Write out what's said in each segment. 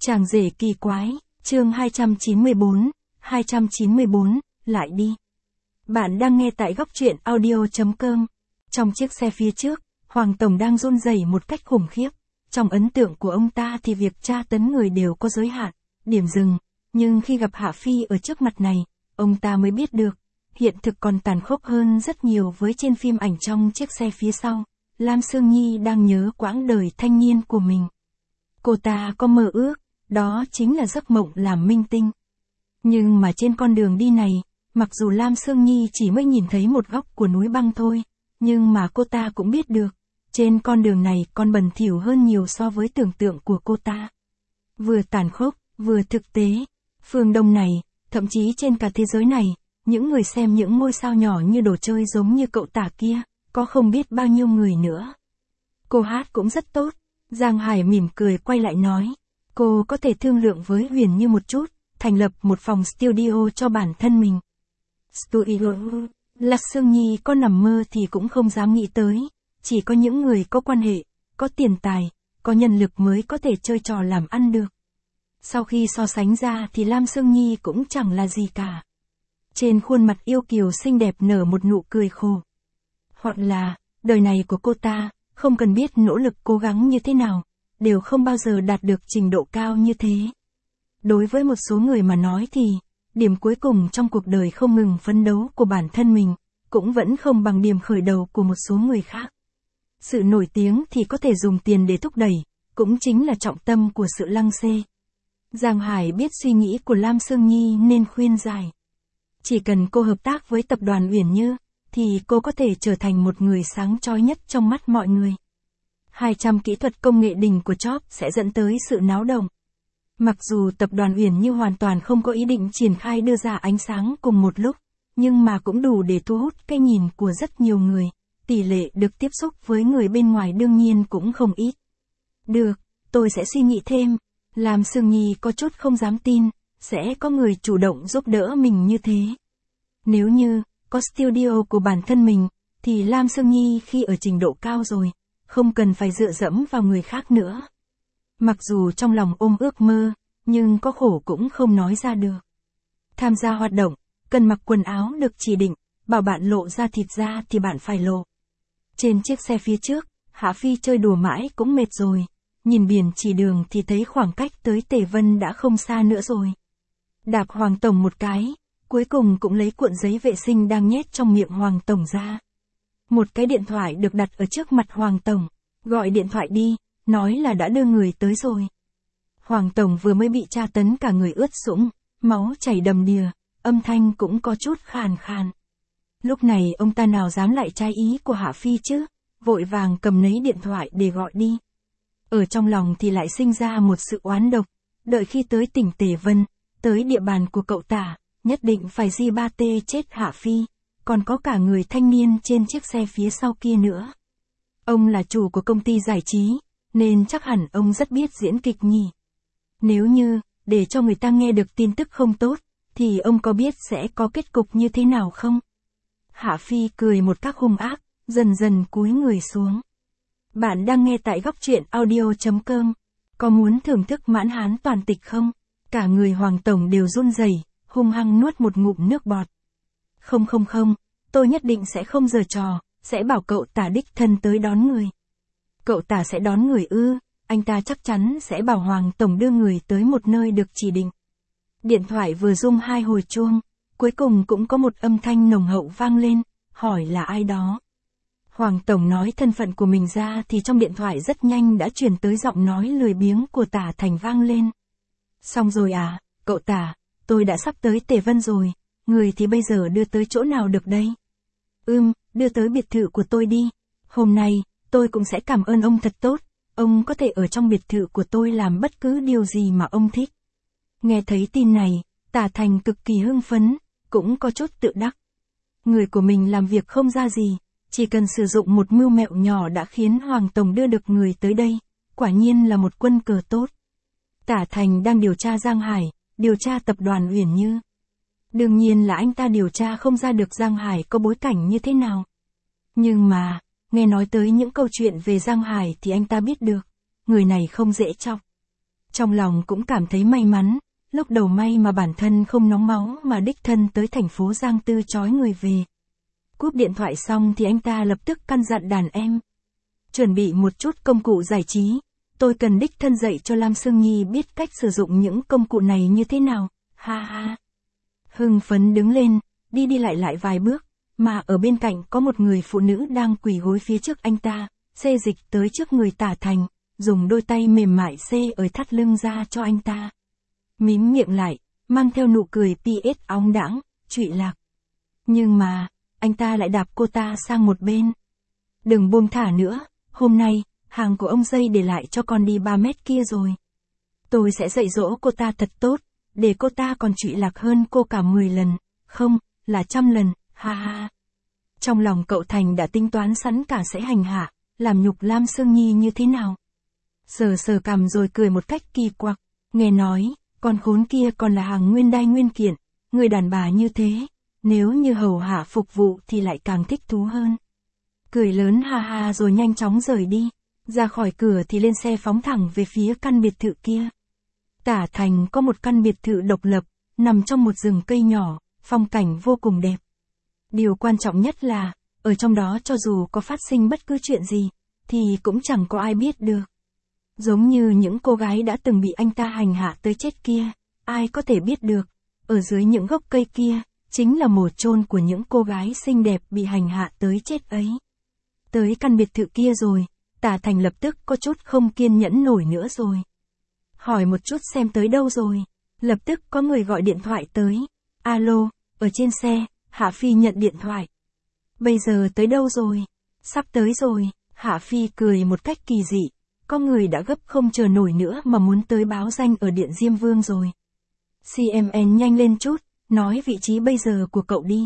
Chàng rể kỳ quái, chương 294, lại đi. Bạn đang nghe tại góc truyện audio.com. Trong chiếc xe phía trước, Hoàng Tổng đang run rẩy một cách khủng khiếp. Trong ấn tượng của ông ta thì việc tra tấn người đều có giới hạn, điểm dừng. Nhưng khi gặp Hạ Phi ở trước mặt này, ông ta mới biết được, hiện thực còn tàn khốc hơn rất nhiều với trên phim ảnh trong chiếc xe phía sau. Lam Sương Nhi đang nhớ quãng đời thanh niên của mình. Cô ta có mơ ước, đó chính là giấc mộng làm minh tinh. Nhưng mà trên con đường đi này, mặc dù Lam Sương Nhi chỉ mới nhìn thấy một góc của núi băng thôi, nhưng mà cô ta cũng biết được, trên con đường này còn bẩn thỉu hơn nhiều so với tưởng tượng của cô ta. Vừa tàn khốc, vừa thực tế. Phương Đông này, thậm chí trên cả thế giới này, những người xem những ngôi sao nhỏ như đồ chơi giống như cậu tả kia, có không biết bao nhiêu người nữa. Cô hát cũng rất tốt. Giang Hải mỉm cười quay lại nói, cô có thể thương lượng với Huyền Như một chút, thành lập một phòng studio cho bản thân mình. Studio, Lạc Sương Nhi có nằm mơ thì cũng không dám nghĩ tới, chỉ có những người có quan hệ, có tiền tài, có nhân lực mới có thể chơi trò làm ăn được. Sau khi so sánh ra thì Lam Sương Nhi cũng chẳng là gì cả. Trên khuôn mặt yêu kiều xinh đẹp nở một nụ cười khổ. Hoặc là, đời này của cô ta, không cần biết nỗ lực cố gắng như thế nào, đều không bao giờ đạt được trình độ cao như thế. Đối với một số người mà nói thì, điểm cuối cùng trong cuộc đời không ngừng phấn đấu của bản thân mình, cũng vẫn không bằng điểm khởi đầu của một số người khác. Sự nổi tiếng thì có thể dùng tiền để thúc đẩy, cũng chính là trọng tâm của sự lăng xê. Giang Hải biết suy nghĩ của Lam Sương Nhi nên khuyên giải. Chỉ cần cô hợp tác với tập đoàn Uyển Như, thì cô có thể trở thành một người sáng chói nhất trong mắt mọi người. 200 kỹ thuật công nghệ đỉnh của Jobs sẽ dẫn tới sự náo động. Mặc dù tập đoàn Uyển Như hoàn toàn không có ý định triển khai đưa ra ánh sáng cùng một lúc, nhưng mà cũng đủ để thu hút cái nhìn của rất nhiều người, tỷ lệ được tiếp xúc với người bên ngoài đương nhiên cũng không ít. Được, tôi sẽ suy nghĩ thêm. Lam Sương Nhi có chút không dám tin, sẽ có người chủ động giúp đỡ mình như thế. Nếu như có studio của bản thân mình, thì Lam Sương Nhi khi ở trình độ cao rồi, không cần phải dựa dẫm vào người khác nữa. Mặc dù trong lòng ôm ước mơ, nhưng có khổ cũng không nói ra được. Tham gia hoạt động, cần mặc quần áo được chỉ định, bảo bạn lộ ra thịt ra thì bạn phải lộ. Trên chiếc xe phía trước, Hạ Phi chơi đùa mãi cũng mệt rồi, nhìn biển chỉ đường thì thấy khoảng cách tới Tề Vân đã không xa nữa rồi. Đạp Hoàng Tổng một cái, cuối cùng cũng lấy cuộn giấy vệ sinh đang nhét trong miệng Hoàng Tổng ra. Một cái điện thoại được đặt ở trước mặt Hoàng Tổng, gọi điện thoại đi, nói là đã đưa người tới rồi. Hoàng Tổng vừa mới bị tra tấn cả người ướt sũng, máu chảy đầm đìa, âm thanh cũng có chút khàn khàn. Lúc này ông ta nào dám lại trái ý của Hạ Phi chứ, vội vàng cầm lấy điện thoại để gọi đi. Ở trong lòng thì lại sinh ra một sự oán độc, đợi khi tới tỉnh Tề Vân, tới địa bàn của cậu tả, nhất định phải di ba tê chết Hạ Phi, còn có cả người thanh niên trên chiếc xe phía sau kia nữa. Ông là chủ của công ty giải trí, nên chắc hẳn ông rất biết diễn kịch nhỉ. Nếu như, để cho người ta nghe được tin tức không tốt, thì ông có biết sẽ có kết cục như thế nào không? Hạ Phi cười một cách hung ác, dần dần cúi người xuống. Bạn đang nghe tại góc truyện audio.com. Có muốn thưởng thức mãn hán toàn tịch không? Cả người Hoàng Tổng đều run rẩy, hung hăng nuốt một ngụm nước bọt. Không, tôi nhất định sẽ không giở trò, sẽ bảo cậu tả đích thân tới đón người. Cậu tả sẽ đón người ư? Anh ta chắc chắn sẽ bảo Hoàng Tổng đưa người tới một nơi được chỉ định. Điện thoại vừa rung 2 hồi chuông, cuối cùng cũng có một âm thanh nồng hậu vang lên, hỏi là ai đó. Hoàng Tổng nói thân phận của mình ra thì trong điện thoại rất nhanh đã truyền tới giọng nói lười biếng của Tả Thành vang lên. Xong rồi à, cậu Tả, tôi đã sắp tới Tề Vân rồi, người thì bây giờ đưa tới chỗ nào được đây? Đưa tới biệt thự của tôi đi. Hôm nay, tôi cũng sẽ cảm ơn ông thật tốt, ông có thể ở trong biệt thự của tôi làm bất cứ điều gì mà ông thích. Nghe thấy tin này, Tả Thành cực kỳ hưng phấn, cũng có chút tự đắc. Người của mình làm việc không ra gì, chỉ cần sử dụng một mưu mẹo nhỏ đã khiến Hoàng Tổng đưa được người tới đây, quả nhiên là một quân cờ tốt. Tả Thành đang điều tra Giang Hải, điều tra tập đoàn Uyển Như. Đương nhiên là anh ta điều tra không ra được Giang Hải có bối cảnh như thế nào. Nhưng mà, nghe nói tới những câu chuyện về Giang Hải thì anh ta biết được, người này không dễ chọc. Trong lòng cũng cảm thấy may mắn, lúc đầu may mà bản thân không nóng máu mà đích thân tới thành phố Giang Tư trói người về. Cúp điện thoại xong thì anh ta lập tức căn dặn đàn em. Chuẩn bị một chút công cụ giải trí, tôi cần đích thân dạy cho Lam Sương Nhi biết cách sử dụng những công cụ này như thế nào, ha ha. Hưng phấn đứng lên, đi lại vài bước, mà ở bên cạnh có một người phụ nữ đang quỳ gối phía trước anh ta, xê dịch tới trước người Tả Thành, dùng đôi tay mềm mại xê ở thắt lưng ra cho anh ta. Mím miệng lại, mang theo nụ cười PS óng đãng, trụy lạc. Nhưng mà, anh ta lại đạp cô ta sang một bên. Đừng buông thả nữa, hôm nay, hàng của ông dây để lại cho con đi 3 mét kia rồi. Tôi sẽ dạy dỗ cô ta thật tốt, để cô ta còn trụy lạc hơn cô cả 10 lần, không, là 100 lần, ha ha. Trong lòng cậu Thành đã tính toán sẵn cả sẽ hành hạ, làm nhục Lam Sương Nhi như thế nào. Sờ cằm rồi cười một cách kỳ quặc, nghe nói, con khốn kia còn là hàng nguyên đai nguyên kiện, người đàn bà như thế, nếu như hầu hạ phục vụ thì lại càng thích thú hơn. Cười lớn ha ha rồi nhanh chóng rời đi, ra khỏi cửa thì lên xe phóng thẳng về phía căn biệt thự kia. Tả Thành có một căn biệt thự độc lập, nằm trong một rừng cây nhỏ, phong cảnh vô cùng đẹp. Điều quan trọng nhất là, ở trong đó cho dù có phát sinh bất cứ chuyện gì, thì cũng chẳng có ai biết được. Giống như những cô gái đã từng bị anh ta hành hạ tới chết kia, ai có thể biết được, ở dưới những gốc cây kia, chính là mồ chôn của những cô gái xinh đẹp bị hành hạ tới chết ấy. Tới căn biệt thự kia rồi, Tả Thành lập tức có chút không kiên nhẫn nổi nữa rồi. Hỏi một chút xem tới đâu rồi, lập tức có người gọi điện thoại tới. Alo, ở trên xe, Hạ Phi nhận điện thoại. Bây giờ tới đâu rồi? Sắp tới rồi, Hạ Phi cười một cách kỳ dị. Có người đã gấp không chờ nổi nữa mà muốn tới báo danh ở Điện Diêm Vương rồi. CMN nhanh lên chút, nói vị trí bây giờ của cậu đi.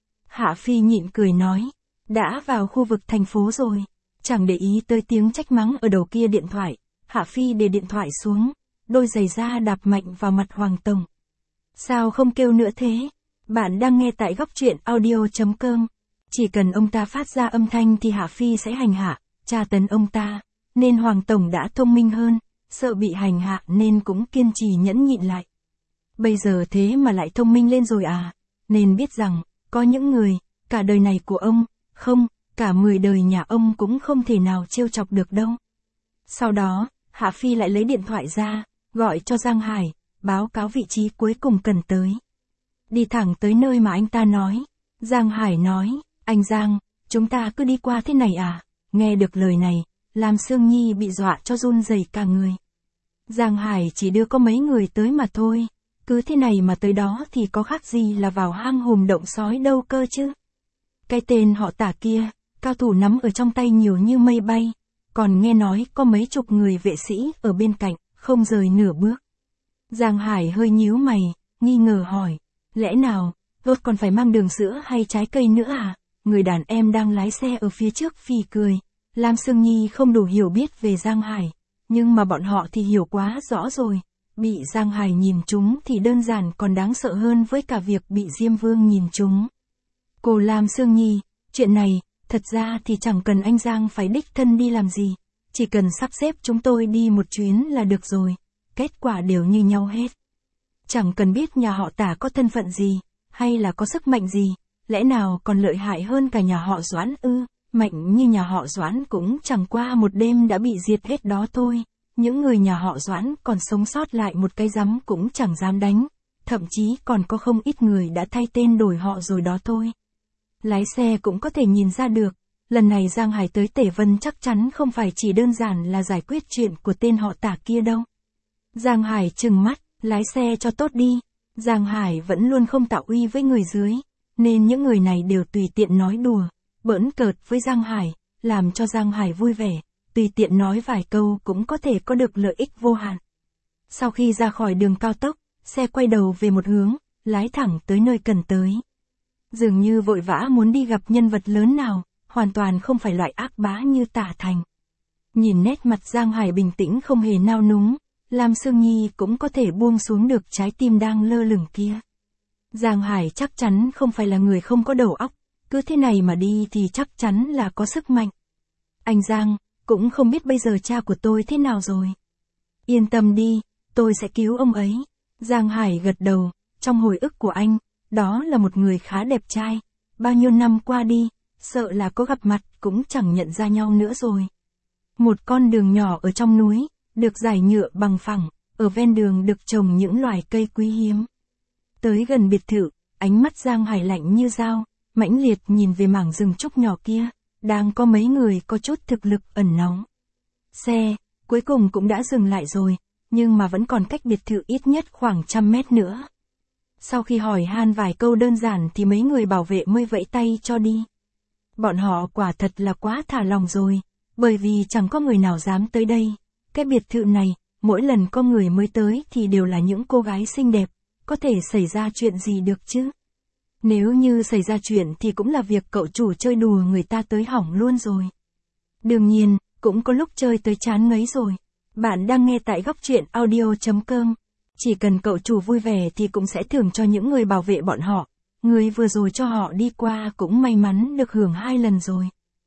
Hạ Phi nhịn cười nói, đã vào khu vực thành phố rồi. Chẳng để ý tới tiếng trách mắng ở đầu kia điện thoại, Hạ Phi để điện thoại xuống, đôi giày da đạp mạnh vào mặt Hoàng Tổng. Sao không kêu nữa thế? Bạn đang nghe tại góc truyện audio.com. Chỉ cần ông ta phát ra âm thanh thì Hạ Phi sẽ hành hạ, tra tấn ông ta. Nên Hoàng Tổng đã thông minh hơn, sợ bị hành hạ nên cũng kiên trì nhẫn nhịn lại. Bây giờ thế mà lại thông minh lên rồi à? Nên biết rằng, có những người, cả đời này của ông, không, cả 10 đời nhà ông cũng không thể nào trêu chọc được đâu. Sau đó, Hạ Phi lại lấy điện thoại ra, gọi cho Giang Hải, báo cáo vị trí cuối cùng cần tới. Đi thẳng tới nơi mà anh ta nói. Giang Hải nói, anh Giang, chúng ta cứ đi qua thế này à? Nghe được lời này, Lam Sương Nhi bị dọa cho run rẩy cả người. Giang Hải chỉ đưa có mấy người tới mà thôi, cứ thế này mà tới đó thì có khác gì là vào hang hùm động sói đâu cơ chứ. Cái tên họ Tả kia, cao thủ nắm ở trong tay nhiều như mây bay, còn nghe nói có mấy chục người vệ sĩ ở bên cạnh, không rời nửa bước. Giang Hải hơi nhíu mày, nghi ngờ hỏi, lẽ nào, đột còn phải mang đường sữa hay trái cây nữa à? Người đàn em đang lái xe ở phía trước phì cười. Lam Sương Nhi không đủ hiểu biết về Giang Hải, nhưng mà bọn họ thì hiểu quá rõ rồi. Bị Giang Hải nhìn trúng thì đơn giản còn đáng sợ hơn với cả việc bị Diêm Vương nhìn trúng. Cô Lam Sương Nhi, chuyện này, thật ra thì chẳng cần anh Giang phải đích thân đi làm gì, chỉ cần sắp xếp chúng tôi đi một chuyến là được rồi, kết quả đều như nhau hết. Chẳng cần biết nhà họ Tả có thân phận gì, hay là có sức mạnh gì, lẽ nào còn lợi hại hơn cả nhà họ Doãn ư? Mạnh như nhà họ Doãn cũng chẳng qua một đêm đã bị diệt hết đó thôi. Những người nhà họ Doãn còn sống sót lại một cái rắm cũng chẳng dám đánh. Thậm chí còn có không ít người đã thay tên đổi họ rồi đó thôi. Lái xe cũng có thể nhìn ra được. Lần này Giang Hải tới Tể Vân chắc chắn không phải chỉ đơn giản là giải quyết chuyện của tên họ Tả kia đâu. Giang Hải trừng mắt, lái xe cho tốt đi. Giang Hải vẫn luôn không tạo uy với người dưới, nên những người này đều tùy tiện nói đùa, bỡn cợt với Giang Hải, làm cho Giang Hải vui vẻ, tùy tiện nói vài câu cũng có thể có được lợi ích vô hạn. Sau khi ra khỏi đường cao tốc, xe quay đầu về một hướng, lái thẳng tới nơi cần tới. Dường như vội vã muốn đi gặp nhân vật lớn nào, hoàn toàn không phải loại ác bá như Tả Thành. Nhìn nét mặt Giang Hải bình tĩnh không hề nao núng, Lam Sương Nhi cũng có thể buông xuống được trái tim đang lơ lửng kia. Giang Hải chắc chắn không phải là người không có đầu óc, cứ thế này mà đi thì chắc chắn là có sức mạnh. Anh Giang, cũng không biết bây giờ cha của tôi thế nào rồi. Yên tâm đi, tôi sẽ cứu ông ấy. Giang Hải gật đầu, trong hồi ức của anh, đó là một người khá đẹp trai. Bao nhiêu năm qua đi, sợ là có gặp mặt cũng chẳng nhận ra nhau nữa rồi. Một con đường nhỏ ở trong núi, được rải nhựa bằng phẳng, ở ven đường được trồng những loài cây quý hiếm. Tới gần biệt thự, ánh mắt Giang Hải lạnh như dao, mãnh liệt nhìn về mảng rừng trúc nhỏ kia, đang có mấy người có chút thực lực ẩn náu. Xe, cuối cùng cũng đã dừng lại rồi, nhưng mà vẫn còn cách biệt thự ít nhất khoảng 100 mét nữa. Sau khi hỏi han vài câu đơn giản thì mấy người bảo vệ mới vẫy tay cho đi. Bọn họ quả thật là quá thả lòng rồi, bởi vì chẳng có người nào dám tới đây. Cái biệt thự này, mỗi lần có người mới tới thì đều là những cô gái xinh đẹp, có thể xảy ra chuyện gì được chứ? Nếu như xảy ra chuyện thì cũng là việc cậu chủ chơi đùa người ta tới hỏng luôn rồi. Đương nhiên, cũng có lúc chơi tới chán ngấy rồi. Bạn đang nghe tại góc truyện audio.com. Chỉ cần cậu chủ vui vẻ thì cũng sẽ thưởng cho những người bảo vệ bọn họ. Người vừa rồi cho họ đi qua cũng may mắn được hưởng 2 lần rồi.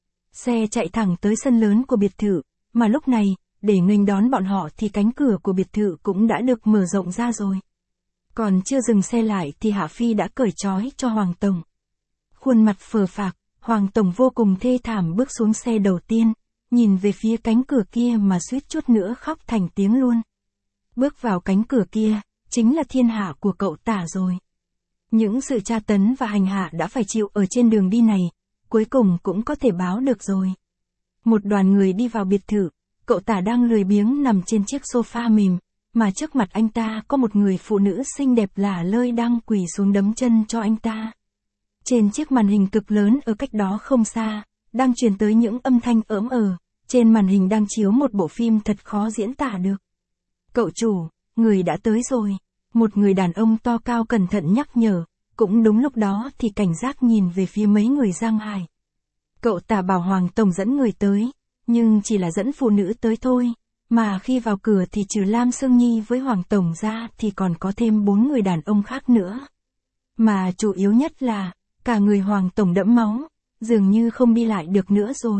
Xe chạy thẳng tới sân lớn của biệt thự, mà lúc này, để nghênh đón bọn họ thì cánh cửa của biệt thự cũng đã được mở rộng ra rồi. Còn chưa dừng xe lại thì Hạ Phi đã cởi trói cho Hoàng Tổng. Khuôn mặt phờ phạc, Hoàng Tổng vô cùng thê thảm bước xuống xe đầu tiên, nhìn về phía cánh cửa kia mà suýt chút nữa khóc thành tiếng luôn. Bước vào cánh cửa kia, chính là thiên hạ của cậu Tả rồi. Những sự tra tấn và hành hạ đã phải chịu ở trên đường đi này, cuối cùng cũng có thể báo được rồi. Một đoàn người đi vào biệt thự, cậu Tả đang lười biếng nằm trên chiếc sofa mềm, mà trước mặt anh ta có một người phụ nữ xinh đẹp lả lơi đang quỳ xuống đấm chân cho anh ta. Trên chiếc màn hình cực lớn ở cách đó không xa, đang truyền tới những âm thanh ỡm trên màn hình đang chiếu một bộ phim thật khó diễn tả được. Cậu chủ, người đã tới rồi. Một người đàn ông to cao cẩn thận nhắc nhở, cũng đúng lúc đó thì cảnh giác nhìn về phía mấy người Giang Hải. Cậu Tả bảo Hoàng Tổng dẫn người tới, nhưng chỉ là dẫn phụ nữ tới thôi, mà khi vào cửa thì trừ Lam Sương Nhi với Hoàng Tổng ra thì còn có thêm 4 người đàn ông khác nữa. Mà chủ yếu nhất là, cả người Hoàng Tổng đẫm máu, dường như không đi lại được nữa rồi.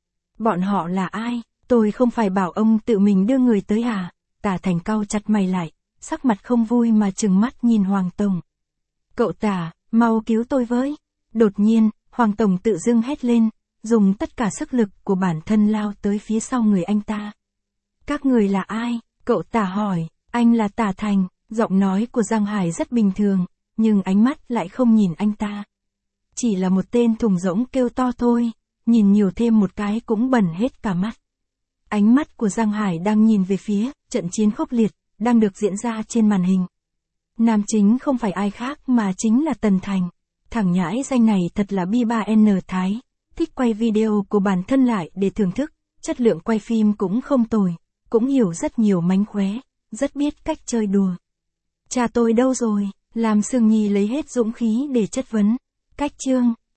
Bọn họ là ai? Tôi không phải bảo ông tự mình đưa người tới à? Tả Thành cau chặt mày lại, sắc mặt không vui mà trừng mắt nhìn Hoàng Tổng. Cậu Tả, mau cứu tôi với. Đột nhiên, Hoàng Tổng tự dưng hét lên, dùng tất cả sức lực của bản thân lao tới phía sau người anh ta. Các người là ai? Cậu Tả hỏi. Anh là Tả Thành. Giọng nói của Giang Hải rất bình thường, nhưng ánh mắt lại không nhìn anh ta. Chỉ là một tên thùng rỗng kêu to thôi, nhìn nhiều thêm một cái cũng bẩn hết cả mắt. Ánh mắt của Giang Hải đang nhìn về phía trận chiến khốc liệt đang được diễn ra trên màn hình. Nam chính không phải ai khác mà chính là Tần Thành. Thằng nhãi danh này thật là bi-ba-N Thái, thích quay video của bản thân lại để thưởng thức, chất lượng quay phim cũng không tồi, cũng hiểu rất nhiều mánh khóe, rất biết cách chơi đùa. Cha tôi đâu rồi? Lam Sương Nhi lấy hết dũng khí để chất vấn. Cách chương